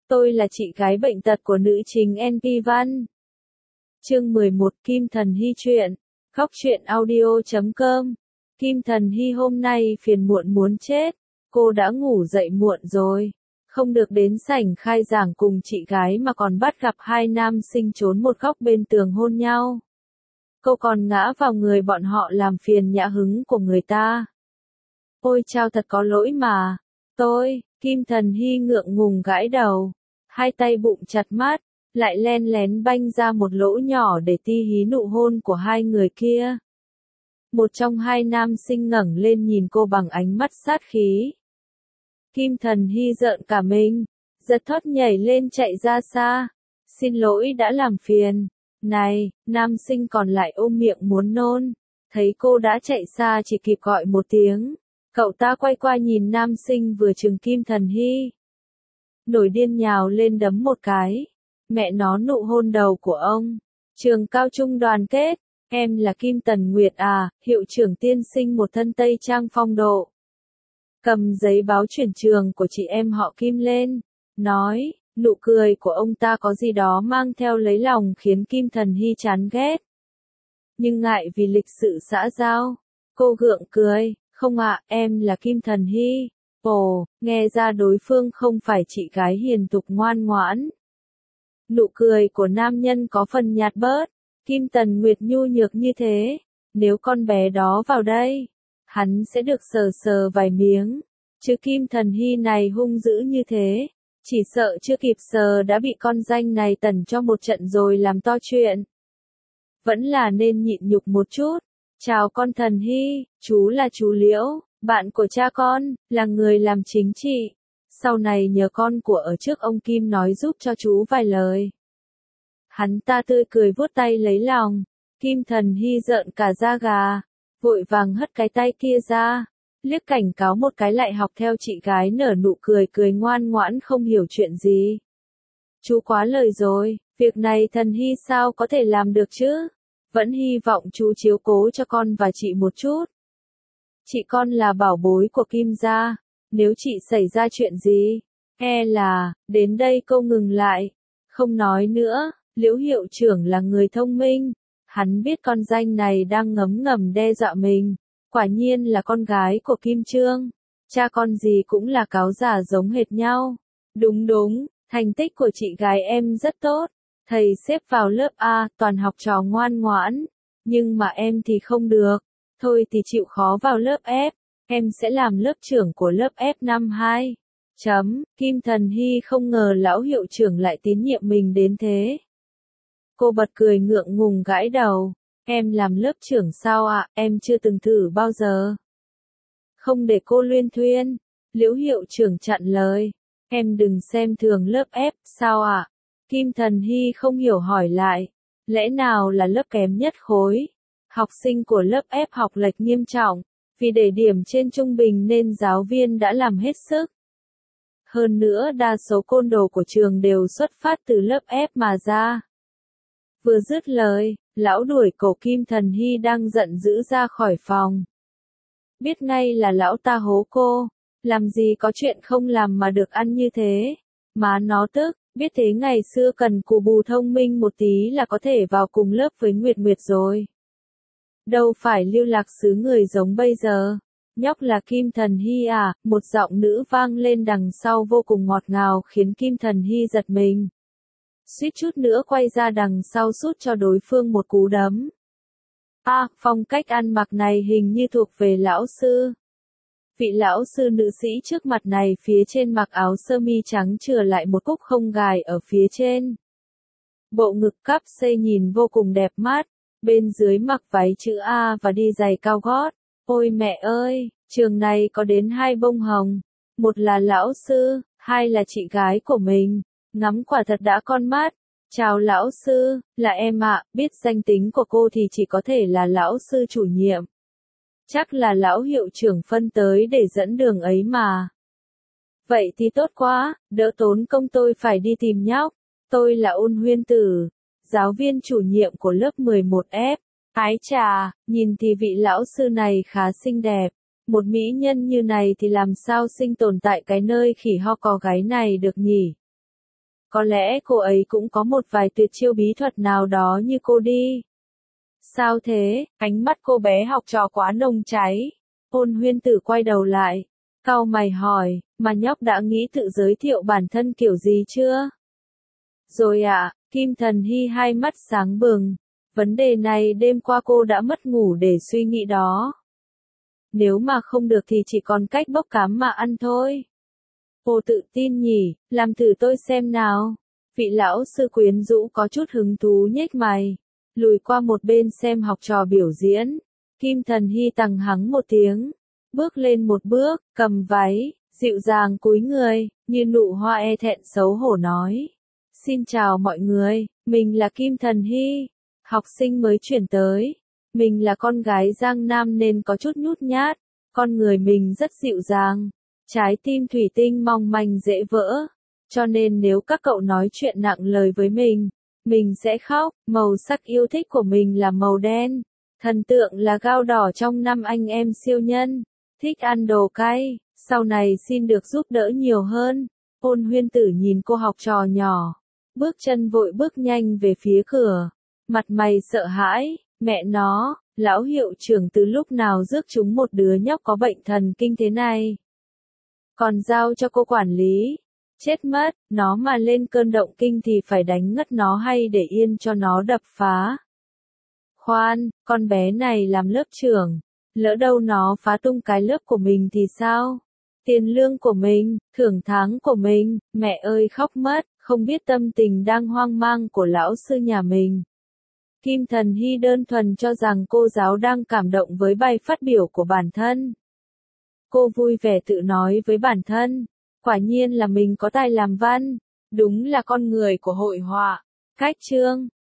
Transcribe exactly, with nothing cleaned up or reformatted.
Tôi là chị gái bệnh tật của nữ chính en pê Văn. Chương mười một Kim Thần Hy truyện. Khóc truyện audio chấm com. Kim Thần Hy hôm nay phiền muộn muốn chết. Cô đã ngủ dậy muộn rồi. Không được đến sảnh khai giảng cùng chị gái mà còn bắt gặp hai nam sinh trốn một góc bên tường hôn nhau. Cô còn ngã vào người bọn họ làm phiền nhã hứng của người ta. Ôi chao, thật có lỗi mà. Tôi, Kim Thần Hy ngượng ngùng gãi đầu. Hai tay bụng chặt mát, lại len lén banh ra một lỗ nhỏ để ti hí nụ hôn của hai người kia. Một trong hai nam sinh ngẩng lên nhìn cô bằng ánh mắt sát khí. Kim Thần Hy rợn cả mình, giật thót nhảy lên chạy ra xa. Xin lỗi đã làm phiền. Này, nam sinh còn lại ôm miệng muốn nôn. Thấy cô đã chạy xa chỉ kịp gọi một tiếng. Cậu ta quay qua nhìn nam sinh vừa chừng Kim Thần Hy. Nổi điên nhào lên đấm một cái. Mẹ nó, nụ hôn đầu của ông. Trường cao trung đoàn kết. Em là Kim Tần Nguyệt à, hiệu trưởng tiên sinh một thân tây trang phong độ. Cầm giấy báo chuyển trường của chị em họ Kim lên. Nói, nụ cười của ông ta có gì đó mang theo lấy lòng khiến Kim Thần Hy chán ghét. Nhưng ngại vì lịch sự xã giao. Cô gượng cười, không ạ, em là Kim Thần Hy. Ồ, nghe ra đối phương không phải chị gái hiền thục ngoan ngoãn. Nụ cười của nam nhân có phần nhạt bớt. Kim Tần Nguyệt nhu nhược như thế. Nếu con bé đó vào đây, hắn sẽ được sờ sờ vài miếng. Chứ Kim Thần Hy này hung dữ như thế. Chỉ sợ chưa kịp sờ đã bị con danh này tẩn cho một trận rồi làm to chuyện. Vẫn là nên nhịn nhục một chút. Chào con Thần Hy, chú là chú Liễu, bạn của cha con, là người làm chính trị. Sau này nhờ con của ở trước ông Kim nói giúp cho chú vài lời. Hắn ta tươi cười vuốt tay lấy lòng. Kim Thần Hy rợn cả da gà, vội vàng hất cái tay kia ra, liếc cảnh cáo một cái lại học theo chị gái nở nụ cười cười ngoan ngoãn không hiểu chuyện gì. Chú quá lời rồi, việc này Thần Hy sao có thể làm được chứ? Vẫn hy vọng chú chiếu cố cho con và chị một chút. Chị con là bảo bối của Kim gia, nếu chị xảy ra chuyện gì, e là, đến đây cô ngừng lại. Không nói nữa, Liễu hiệu trưởng là người thông minh, hắn biết con danh này đang ngấm ngầm đe dọa mình, quả nhiên là con gái của Kim Trương, cha con gì cũng là cáo giả giống hệt nhau. Đúng đúng, thành tích của chị gái em rất tốt. Thầy xếp vào lớp A, toàn học trò ngoan ngoãn. Nhưng mà em thì không được. Thôi thì chịu khó vào lớp F. Em sẽ làm lớp trưởng của lớp F năm hai. Chấm, Kim Thần Hy không ngờ lão hiệu trưởng lại tín nhiệm mình đến thế. Cô bật cười ngượng ngùng gãi đầu. Em làm lớp trưởng sao ạ, à? Em chưa từng thử bao giờ. Không để cô luyên thuyên. Liễu hiệu trưởng chặn lời. Em đừng xem thường lớp F, sao ạ? À? Kim Thần Hy không hiểu hỏi lại, lẽ nào là lớp kém nhất khối? Học sinh của lớp F học lệch nghiêm trọng, vì để điểm trên trung bình nên giáo viên đã làm hết sức. Hơn nữa đa số côn đồ của trường đều xuất phát từ lớp F mà ra. Vừa dứt lời, lão đuổi cổ Kim Thần Hy đang giận dữ ra khỏi phòng. Biết ngay là lão ta hố cô, làm gì có chuyện không làm mà được ăn như thế, má nó tức. Biết thế ngày xưa cần cù bù thông minh một tí là có thể vào cùng lớp với Nguyệt Nguyệt rồi. Đâu phải lưu lạc xứ người giống bây giờ. Nhóc là Kim Thần Hy à, một giọng nữ vang lên đằng sau vô cùng ngọt ngào khiến Kim Thần Hy giật mình. Suýt chút nữa quay ra đằng sau sút cho đối phương một cú đấm. À, phong cách ăn mặc này hình như thuộc về lão sư. Vị lão sư nữ sĩ trước mặt này phía trên mặc áo sơ mi trắng chừa lại một cúc không gài ở phía trên. Bộ ngực cắp xê nhìn vô cùng đẹp mắt, bên dưới mặc váy chữ A và đi giày cao gót. Ôi mẹ ơi, trường này có đến hai bông hồng, một là lão sư, hai là chị gái của mình, ngắm quả thật đã con mắt. Chào lão sư, là em ạ, biết danh tính của cô thì chỉ có thể là lão sư chủ nhiệm. Chắc là lão hiệu trưởng phân tới để dẫn đường ấy mà. Vậy thì tốt quá, đỡ tốn công tôi phải đi tìm nhóc. Tôi là Ôn Huyên Tử, giáo viên chủ nhiệm của lớp mười một F. Ái chà, nhìn thì vị lão sư này khá xinh đẹp. Một mỹ nhân như này thì làm sao sinh tồn tại cái nơi khỉ ho có gáy này được nhỉ? Có lẽ cô ấy cũng có một vài tuyệt chiêu bí thuật nào đó như cô đi. Sao thế, ánh mắt cô bé học trò quá nồng cháy. Ôn Huyên Tử quay đầu lại, cau mày hỏi, mà nhóc đã nghĩ tự giới thiệu bản thân kiểu gì chưa? Rồi ạ, à, Kim Thần Hy hai mắt sáng bừng. Vấn đề này đêm qua cô đã mất ngủ để suy nghĩ đó. Nếu mà không được thì chỉ còn cách bốc cám mà ăn thôi. Cô tự tin nhỉ, làm thử tôi xem nào. Vị lão sư quyến rũ có chút hứng thú nhếch mày, lùi qua một bên xem học trò biểu diễn. Kim Thần Hy tằng hắng một tiếng, bước lên một bước, cầm váy, dịu dàng cúi người, như nụ hoa e thẹn xấu hổ nói. Xin chào mọi người, mình là Kim Thần Hy, học sinh mới chuyển tới. Mình là con gái Giang Nam nên có chút nhút nhát, con người mình rất dịu dàng, trái tim thủy tinh mong manh dễ vỡ. Cho nên nếu các cậu nói chuyện nặng lời với mình, mình sẽ khóc. Màu sắc yêu thích của mình là màu đen. Thần tượng là gao đỏ trong năm anh em siêu nhân. Thích ăn đồ cay, sau này xin được giúp đỡ nhiều hơn. Ôn Huyên Tử nhìn cô học trò nhỏ, bước chân vội bước nhanh về phía cửa, mặt mày sợ hãi. Mẹ nó, lão hiệu trưởng từ lúc nào rước chúng một đứa nhóc có bệnh thần kinh thế này? Còn giao cho cô quản lý. Chết mất, nó mà lên cơn động kinh thì phải đánh ngất nó hay để yên cho nó đập phá? Khoan, con bé này làm lớp trưởng, lỡ đâu nó phá tung cái lớp của mình thì sao? Tiền lương của mình, thưởng tháng của mình, mẹ ơi khóc mất, không biết tâm tình đang hoang mang của lão sư nhà mình. Kim Thần Hy đơn thuần cho rằng cô giáo đang cảm động với bài phát biểu của bản thân. Cô vui vẻ tự nói với bản thân, quả nhiên là mình có tài làm văn, đúng là con người của hội họa. Cách chương